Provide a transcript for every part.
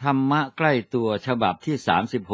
ธรรมะใกล้ตัวฉบับที่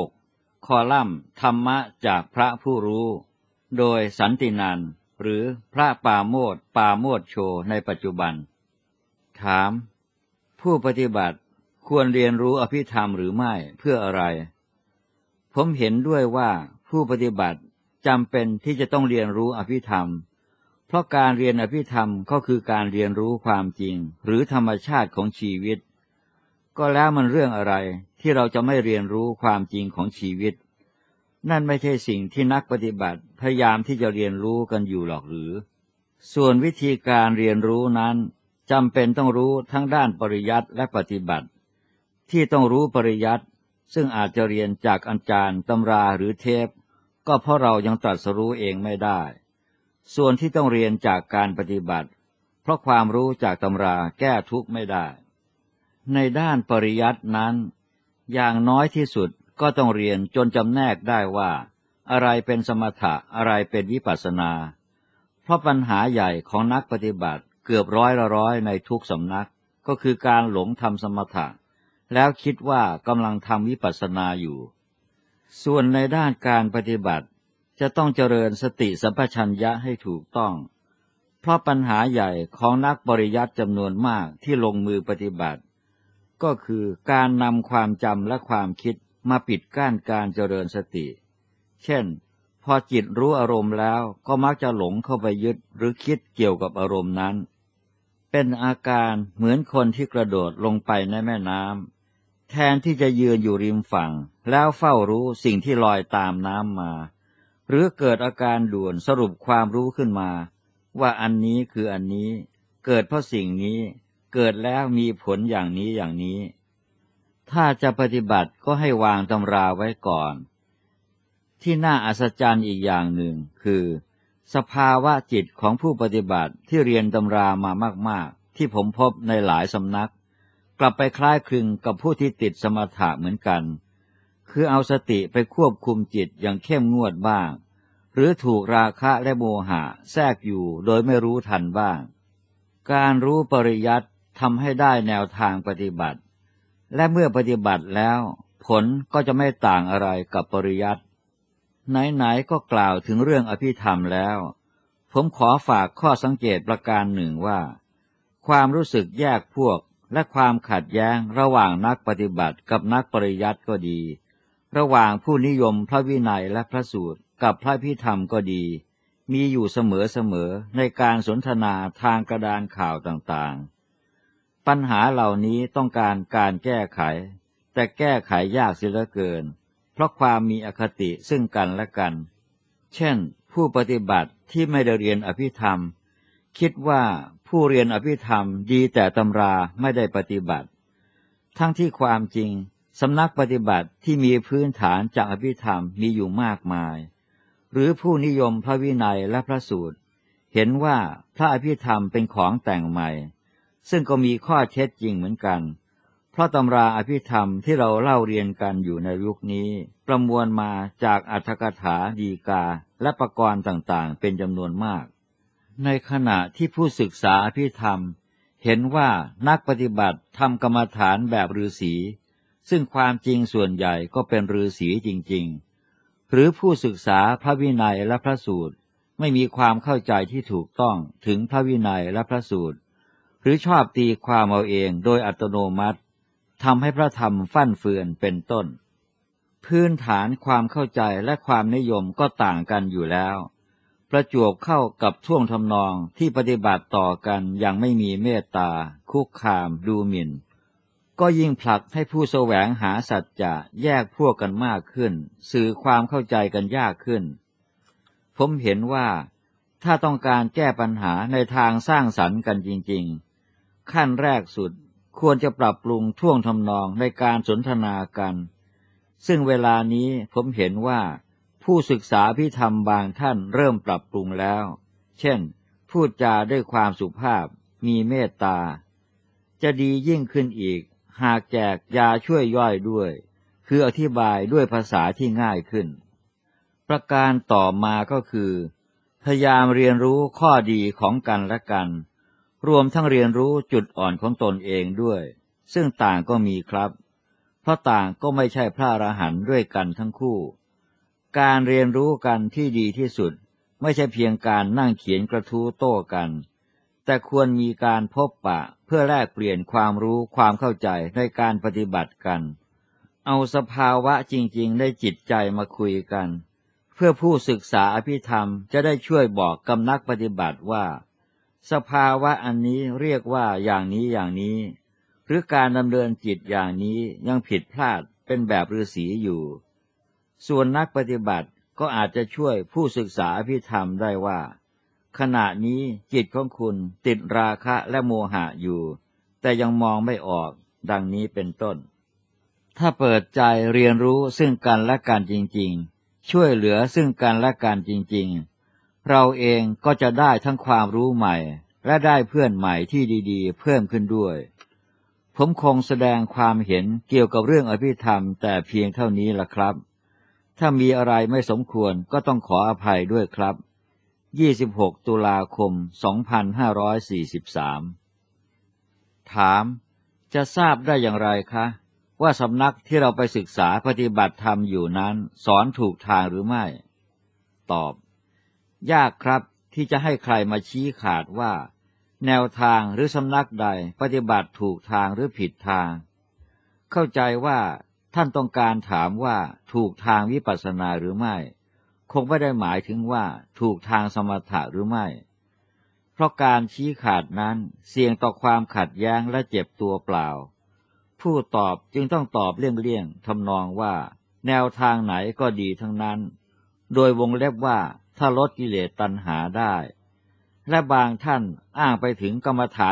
36คอลัมน์ธรรมะจากพระผู้รู้โดยสันตินันท์หรือพระปาโมทย์ปาโมทย์โชในปัจจุบันถามผู้ปฏิบัติควรเรียนรู้อภิธรรมหรือไม่เพื่ออะไรผมเห็นด้วยว่าผู้ปฏิบัติจำเป็นที่จะต้องเรียนรู้อภิธรรมเพราะการเรียนอภิธรรมก็คือการเรียนรู้ความจริงหรือธรรมชาติของชีวิตก็แล้วมันเรื่องอะไรที่เราจะไม่เรียนรู้ความจริงของชีวิตนั่นไม่ใช่สิ่งที่นักปฏิบัติพยายามที่จะเรียนรู้กันอยู่หรอกหรือส่วนวิธีการเรียนรู้นั้นจำเป็นต้องรู้ทั้งด้านปริยัติและปฏิบัติที่ต้องรู้ปริยัติซึ่งอาจจะเรียนจากอาจารย์ตำราหรือเทปก็เพราะเรายังตรัสรู้เองไม่ได้ส่วนที่ต้องเรียนจากการปฏิบัติเพราะความรู้จากตำราแก้ทุกข์ไม่ได้ในด้านปริยัตินั้นอย่างน้อยที่สุดก็ต้องเรียนจนจำแนกได้ว่าอะไรเป็นสมถะอะไรเป็นวิปัสสนาเพราะปัญหาใหญ่ของนักปฏิบัติเกือบร้อยในทุกสำนักก็คือการหลงทำสมถะแล้วคิดว่ากำลังทำวิปัสสนาอยู่ส่วนในด้านการปฏิบัติจะต้องเจริญสติสัมปชัญญะให้ถูกต้องเพราะปัญหาใหญ่ของนักปริยัติจำนวนมากที่ลงมือปฏิบัติก็คือการนำความจำและความคิดมาปิดกั้นการเจริญสติเช่นพอจิตรู้อารมณ์แล้วก็มักจะหลงเข้าไปยึดหรือคิดเกี่ยวกับอารมณ์นั้นเป็นอาการเหมือนคนที่กระโดดลงไปในแม่น้ำแทนที่จะยืนอยู่ริมฝั่งแล้วเฝ้ารู้สิ่งที่ลอยตามน้ำมาหรือเกิดอาการด่วนสรุปความรู้ขึ้นมาว่าอันนี้คืออันนี้เกิดเพราะสิ่งนี้เกิดแล้วมีผลอย่างนี้อย่างนี้ถ้าจะปฏิบัติก็ให้วางตำราไว้ก่อนที่น่าอัศจรรย์อีกอย่างหนึ่งคือสภาวะจิตของผู้ปฏิบัติที่เรียนตำรามามากๆที่ผมพบในหลายสำนักกลับไปคล้ายคลึงกับผู้ที่ติดสมถะเหมือนกันคือเอาสติไปควบคุมจิตอย่างเข้มงวดบ้างหรือถูกราคะและโมหะแทรกอยู่โดยไม่รู้ทันบ้างการรู้ปริยัติทำให้ได้แนวทางปฏิบัติและเมื่อปฏิบัติแล้วผลก็จะไม่ต่างอะไรกับปริยัติไหนๆก็กล่าวถึงเรื่องอภิธรรมแล้วผมขอฝากข้อสังเกตประการหนึ่งว่าความรู้สึกแยกพวกและความขัดแย้งระหว่างนักปฏิบัติกับนักปริยัติก็ดีระหว่างผู้นิยมพระวินัยและพระสูตรกับพระพิธรรมก็ดีมีอยู่เสมอในการสนทนาทางกระดานข่าวต่างๆปัญหาเหล่านี้ต้องการแก้ไขแต่แก้ไขยากเสียเหลือเกินเพราะความมีอคติซึ่งกันและกันเช่นผู้ปฏิบัติที่ไม่ได้เรียนอภิธรรมคิดว่าผู้เรียนอภิธรรมดีแต่ตำราไม่ได้ปฏิบัติทั้งที่ความจริงสำนักปฏิบัติที่มีพื้นฐานจากอภิธรรมมีอยู่มากมายหรือผู้นิยมพระวินัยและพระสูตรเห็นว่าพระอภิธรรมเป็นของแต่งใหม่ซึ่งก็มีข้อเท็จจริงเหมือนกันเพราะตำราอภิธรรมที่เราเล่าเรียนกันอยู่ในยุคนี้ประมวลมาจากอรรถกถาฎีกาและประกรณ์ต่างๆเป็นจำนวนมากในขณะที่ผู้ศึกษาอภิธรรมเห็นว่านักปฏิบัติทำกรรมฐานแบบฤาษีซึ่งความจริงส่วนใหญ่ก็เป็นฤาษีจริงๆหรือผู้ศึกษาพระวินัยและพระสูตรไม่มีความเข้าใจที่ถูกต้องถึงพระวินัยและพระสูตรหรือชอบตีความเอาเองโดยอัตโนมัติทำให้พระธรรมฟั่นเฟือนเป็นต้นพื้นฐานความเข้าใจและความนิยมก็ต่างกันอยู่แล้วประจวบเข้ากับท่วงทำนองที่ปฏิบัติต่อกันอย่างไม่มีเมตตาคุกคามดูหมิ่นก็ยิ่งผลักให้ผู้แสวงหาสัจจะแยกพวกกันมากขึ้นสื่อความเข้าใจกันยากขึ้นผมเห็นว่าถ้าต้องการแก้ปัญหาในทางสร้างสรรค์กันจริงๆขั้นแรกสุดควรจะปรับปรุงท่วงทำนองในการสนทนากันซึ่งเวลานี้ผมเห็นว่าผู้ศึกษาพิธรรมบางท่านเริ่มปรับปรุงแล้วเช่นพูดจาด้วยความสุภาพมีเมตตาจะดียิ่งขึ้นอีกหากแจกยาช่วยย่อยด้วยคืออธิบายด้วยภาษาที่ง่ายขึ้นประการต่อมาก็คือพยายามเรียนรู้ข้อดีของกันและกันรวมทั้งเรียนรู้จุดอ่อนของตนเองด้วยซึ่งต่างก็มีครับเพราะต่างก็ไม่ใช่พระอรหันต์ด้วยกันทั้งคู่การเรียนรู้กันที่ดีที่สุดไม่ใช่เพียงการนั่งเขียนกระทู้โต้กันแต่ควรมีการพบปะเพื่อแลกเปลี่ยนความรู้ความเข้าใจในการปฏิบัติกันเอาสภาวะจริงๆได้จิตใจมาคุยกันเพื่อผู้ศึกษาอภิธรรมจะได้ช่วยบอกกับนักปฏิบัติว่าสภาวะอันนี้เรียกว่าอย่างนี้อย่างนี้หรือการดำเนินจิตอย่างนี้ยังผิดพลาดเป็นแบบฤาษีอยู่ส่วนนักปฏิบัติก็อาจจะช่วยผู้ศึกษาอภิธรรมได้ว่าขณะนี้จิตของคุณติดราคะและโมหะอยู่แต่ยังมองไม่ออกดังนี้เป็นต้นถ้าเปิดใจเรียนรู้ซึ่งกันและกันจริงๆช่วยเหลือซึ่งกันและกันจริงๆเราเองก็จะได้ทั้งความรู้ใหม่และได้เพื่อนใหม่ที่ดีๆเพิ่มขึ้นด้วยผมคงแสดงความเห็นเกี่ยวกับเรื่องอภิธรรมแต่เพียงเท่านี้ล่ะครับถ้ามีอะไรไม่สมควรก็ต้องขออภัยด้วยครับ26 ตุลาคม 2543 ถามจะทราบได้อย่างไรคะว่าสำนักที่เราไปศึกษาปฏิบัติธรรมอยู่นั้นสอนถูกทางหรือไม่ตอบยากครับที่จะให้ใครมาชี้ขาดว่าแนวทางหรือสำนักใดปฏิบัติถูกทางหรือผิดทางเข้าใจว่าท่านต้องการถามว่าถูกทางวิปัสสนาหรือไม่คงไม่ได้หมายถึงว่าถูกทางสมถะหรือไม่เพราะการชี้ขาดนั้นเสี่ยงต่อความขัดแย้งและเจ็บตัวเปล่าผู้ตอบจึงต้องตอบเลี่ยงๆทำนองว่าแนวทางไหนก็ดีทั้งนั้นโดยวงเล็บว่าถ้าลดกิเลสตัณหาได้และบางท่านอ้างไปถึงกรรมฐาน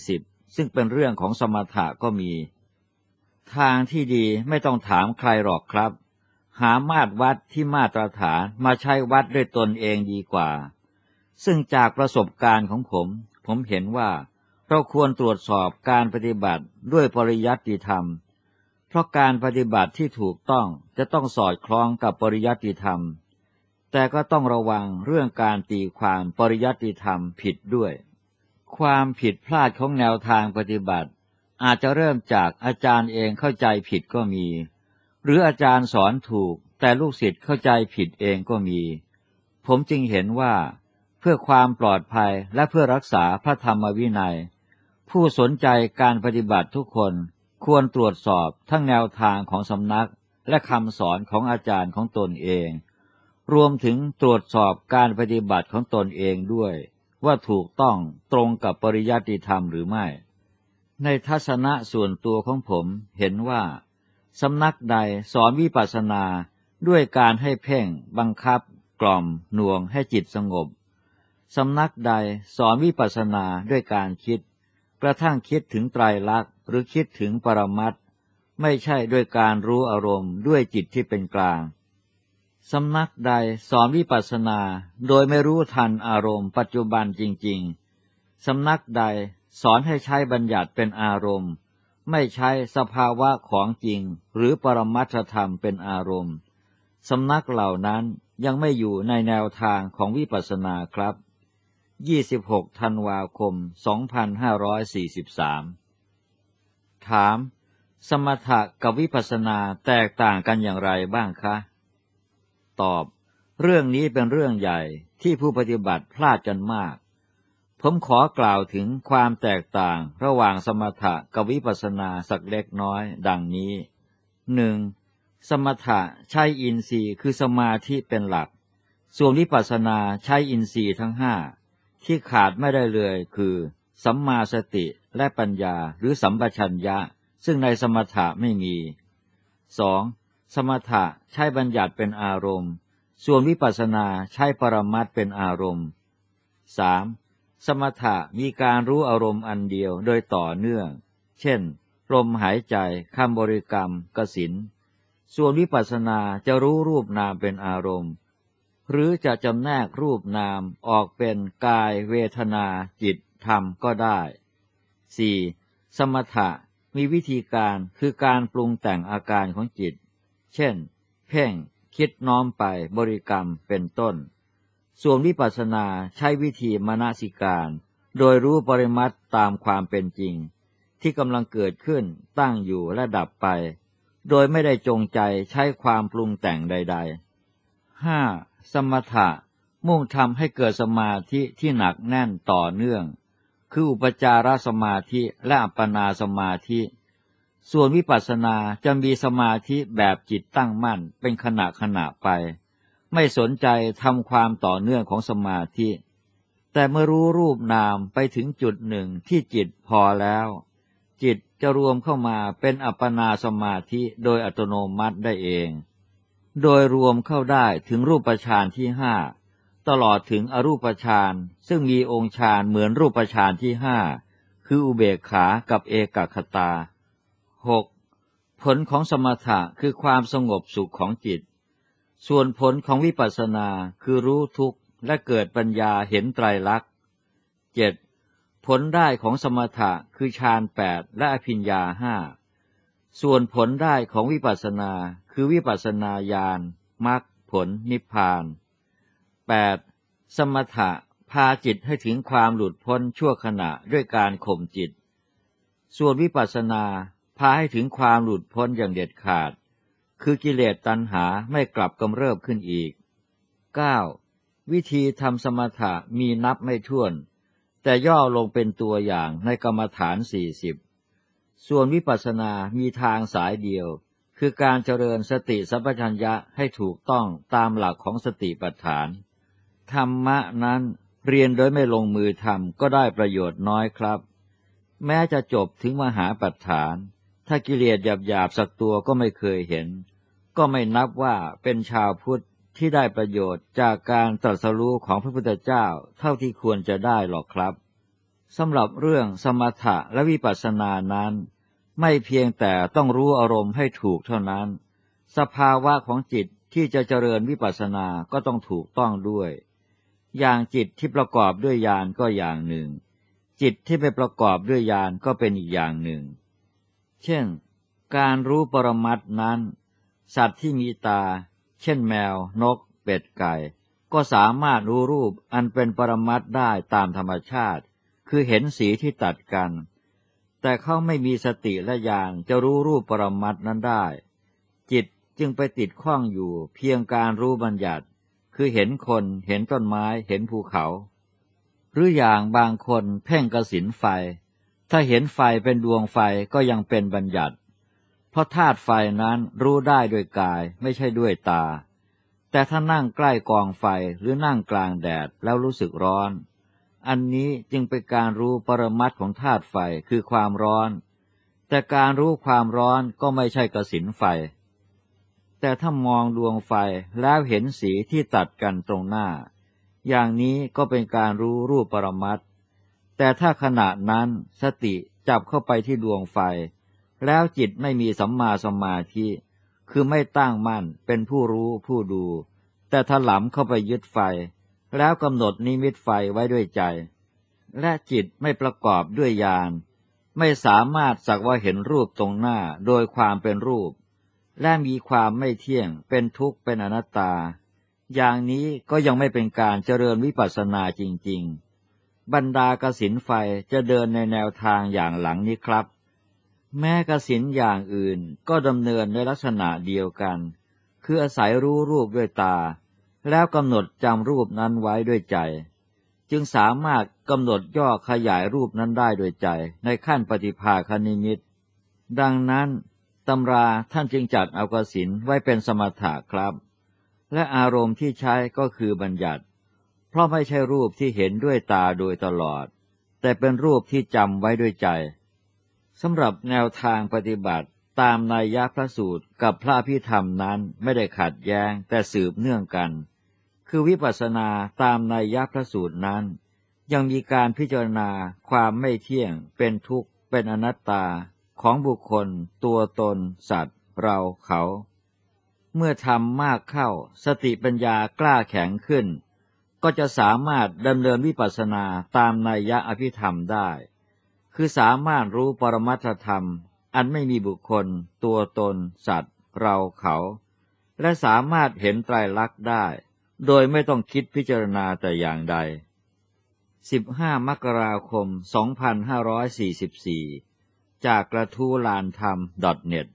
40ซึ่งเป็นเรื่องของสมถะก็มีทางที่ดีไม่ต้องถามใครหรอกครับหามาตรวัดที่มาตรฐานมาใช้วัดด้วยตนเองดีกว่าซึ่งจากประสบการณ์ของผมเห็นว่าเราควรตรวจสอบการปฏิบัติด้วยปริยัติธรรมเพราะการปฏิบัติที่ถูกต้องจะต้องสอดคล้องกับปริยัติธรรมแต่ก็ต้องระวังเรื่องการตีความปริยัติธรรมผิดด้วยความผิดพลาดของแนวทางปฏิบัติอาจจะเริ่มจากอาจารย์เองเข้าใจผิดก็มีหรืออาจารย์สอนถูกแต่ลูกศิษย์เข้าใจผิดเองก็มีผมจึงเห็นว่าเพื่อความปลอดภัยและเพื่อรักษาพระธรรมวินัยผู้สนใจการปฏิบัติทุกคนควรตรวจสอบทั้งแนวทางของสำนักและคำสอนของอาจารย์ของตนเองรวมถึงตรวจสอบการปฏิบัติของตนเองด้วยว่าถูกต้องตรงกับปริยัติธรรมหรือไม่ในทัศนะส่วนตัวของผมเห็นว่าสำนักใดสอนวิปัสสนาด้วยการให้เพ่งบังคับกล่อมหน่วงให้จิตสงบสำนักใดสอนวิปัสสนาด้วยการคิดกระทั่งคิดถึงไตรลักษณ์หรือคิดถึงปรมัตถ์ไม่ใช่ด้วยการรู้อารมณ์ด้วยจิตที่เป็นกลางสำนักใดสอนวิปัสสนาโดยไม่รู้ทันอารมณ์ปัจจุบันจริงๆสำนักใดสอนให้ใช้บัญญัติเป็นอารมณ์ไม่ใช้สภาวะของจริงหรือปรมัตถธรรมเป็นอารมณ์สำนักเหล่านั้นยังไม่อยู่ในแนวทางของวิปัสสนาครับ26 ธันวาคม 2543 ถามสมถะกับวิปัสสนาแตกต่างกันอย่างไรบ้างคะตอบเรื่องนี้เป็นเรื่องใหญ่ที่ผู้ปฏิบัติพลาดกันมากผมขอกล่าวถึงความแตกต่างระหว่างสมถะกับวิปัสสนาสักเล็กน้อยดังนี้ 1. สมถะใช้อินทรีย์คือสมาธิเป็นหลักส่วนวิปัสสนาใช้อินทรีย์ทั้ง5ที่ขาดไม่ได้เลยคือสัมมาสติและปัญญาหรือสัมปชัญญะซึ่งในสมถะไม่มี 2. สมถะใช้บัญญัติเป็นอารมณ์ส่วนวิปัสสนาใช้ปรมัตถ์เป็นอารมณ์ 3. สมถะมีการรู้อารมณ์อันเดียวโดยต่อเนื่องเช่นลมหายใจคำบริกรรมกสิณส่วนวิปัสสนาจะรู้รูปนามเป็นอารมณ์หรือจะจำแนกรูปนามออกเป็นกายเวทนาจิตธรรมก็ได้ 4. สมถะมีวิธีการคือการปรุงแต่งอาการของจิตเช่นเพ่งคิดน้อมไปบริกรรมเป็นต้นส่วนวิปัสสนาใช้วิธีมนสิการโดยรู้ปริมัตถ์ตามความเป็นจริงที่กำลังเกิดขึ้นตั้งอยู่และดับไปโดยไม่ได้จงใจใช้ความปรุงแต่งใดๆ 5. สมถะมุ่งทำให้เกิดสมาธิที่หนักแน่นต่อเนื่องคืออุปจารสมาธิและอัปปนาสมาธิส่วนวิปัสสนาจะมีสมาธิแบบจิตตั้งมั่นเป็นขณะไปไม่สนใจทำความต่อเนื่องของสมาธิแต่เมื่อรู้รูปนามไปถึงจุดหนึ่งที่จิตพอแล้วจิตจะรวมเข้ามาเป็นอัปปนาสมาธิโดยอัตโนมัติได้เองโดยรวมเข้าได้ถึงรูปฌานที่ห้าตลอดถึงอรูปฌานซึ่งมีองค์ฌานเหมือนรูปฌานที่ห้าคืออุเบกขากับเอกคตา 6. ผลของสมถะคือความสงบสุขของจิตส่วนผลของวิปัสสนาคือรู้ทุกข์และเกิดปัญญาเห็นไตรลักษณ์ 7. ผลได้ของสมถะคือฌาน8และอภิญญา5ส่วนผลได้ของวิปัสสนาคือวิปัสสนาญาณมรรคผลนิพพาน 8. สมถะพาจิตให้ถึงความหลุดพ้นชั่วขณะด้วยการข่มจิตส่วนวิปัสสนาพาให้ถึงความหลุดพ้นอย่างเด็ดขาดคือกิเลสตัณหาไม่กลับกำเริบขึ้นอีก 9. วิธีทำสมถะมีนับไม่ถ้วนแต่ย่อลงเป็นตัวอย่างในกรรมฐาน40ส่วนวิปัสสนามีทางสายเดียวคือการเจริญสติสัมปชัญญะให้ถูกต้องตามหลักของสติปัฏฐานธรรมะนั้นเรียนโดยไม่ลงมือทำก็ได้ประโยชน์น้อยครับแม้จะจบถึงมหาปัฏฐานถ้ากิเลสหยาบๆสักตัวก็ไม่เคยเห็นก็ไม่นับว่าเป็นชาวพุทธที่ได้ประโยชน์จากการตรัสรู้ของพระพุทธเจ้าเท่าที่ควรจะได้หรอกครับสำหรับเรื่องสมถะและวิปัสสนานั้นไม่เพียงแต่ต้องรู้อารมณ์ให้ถูกเท่านั้นสภาวะของจิตที่จะเจริญวิปัสสนาก็ต้องถูกต้องด้วยอย่างจิตที่ประกอบด้วยญาณก็อย่างหนึ่งจิตที่ไม่ประกอบด้วยญาณก็เป็นอีกอย่างหนึ่งเช่นการรู้ปรมัตถ์นั้นสัตว์ที่มีตาเช่นแมวนกเป็ดไก่ก็สามารถรู้รูปอันเป็นปรมัตถ์ได้ตามธรรมชาติคือเห็นสีที่ตัดกันแต่เขาไม่มีสติและญาณจะรู้รูปปรมัตถ์นั้นได้จิตจึงไปติดข้องอยู่เพียงการรู้บัญญัติคือเห็นคนเห็นต้นไม้เห็นภูเขาหรืออย่างบางคนเพ่งกสิณไฟถ้าเห็นไฟเป็นดวงไฟก็ยังเป็นบัญญัติเพราะธาตุไฟนั้นรู้ได้ด้วยกายไม่ใช่ด้วยตาแต่ถ้านั่งใกล้กองไฟหรือนั่งกลางแดดแล้วรู้สึกร้อนอันนี้จึงเป็นการรู้ปรมัตถ์ของธาตุไฟคือความร้อนแต่การรู้ความร้อนก็ไม่ใช่กสิณไฟแต่ถ้ามองดวงไฟแล้วเห็นสีที่ตัดกันตรงหน้าอย่างนี้ก็เป็นการรู้รูปปรมัตถ์แต่ถ้าขณะนั้นสติจับเข้าไปที่ดวงไฟแล้วจิตไม่มีสัมมาสมาธิคือไม่ตั้งมั่นเป็นผู้รู้ผู้ดูแต่ถลำเข้าไปยึดไฟแล้วกำหนดนิมิตไฟไว้ด้วยใจและจิตไม่ประกอบด้วยญาณไม่สามารถสักว่าเห็นรูปตรงหน้าโดยความเป็นรูปและมีความไม่เที่ยงเป็นทุกข์เป็นอนัตตาอย่างนี้ก็ยังไม่เป็นการเจริญวิปัสสนาจริงๆบรรดากสิณไฟจะเดินในแนวทางอย่างหลังนี้ครับแม้กสิณอย่างอื่นก็ดำเนินในลักษณะเดียวกันคืออาศัยรู้รูปด้วยตาแล้วกำหนดจำรูปนั้นไว้ด้วยใจจึงสามารถกำหนดย่อขยายรูปนั้นได้โดยใจในขั้นปฏิภาคนิมิตดังนั้นตำราท่านจึงจัดเอากสิณไว้เป็นสมถะครับและอารมณ์ที่ใช้ก็คือบัญญัติเพราะไม่ใช่รูปที่เห็นด้วยตาโดยตลอดแต่เป็นรูปที่จำไว้ด้วยใจสำหรับแนวทางปฏิบัติตามนัยยะพระสูตรกับพระอภิธรรมนั้นไม่ได้ขัดแย้งแต่สืบเนื่องกันคือวิปัสสนาตามนัยยะพระสูตรนั้นยังมีการพิจารณาความไม่เที่ยงเป็นทุกข์เป็นอนัตตาของบุคคลตัวตนสัตว์เราเขาเมื่อทำมากเข้าสติปัญญากล้าแข็งขึ้นก็จะสามารถดำเนินวิปัสสนาตามนัยยะอภิธรรมได้คือสามารถรู้ปรมัตถธรรมอันไม่มีบุคคลตัวตนสัตว์เราเขาและสามารถเห็นไตรลักษณ์ได้โดยไม่ต้องคิดพิจารณาแต่อย่างใด15 มกราคม 2544จากกระทู้ลานธรรม .net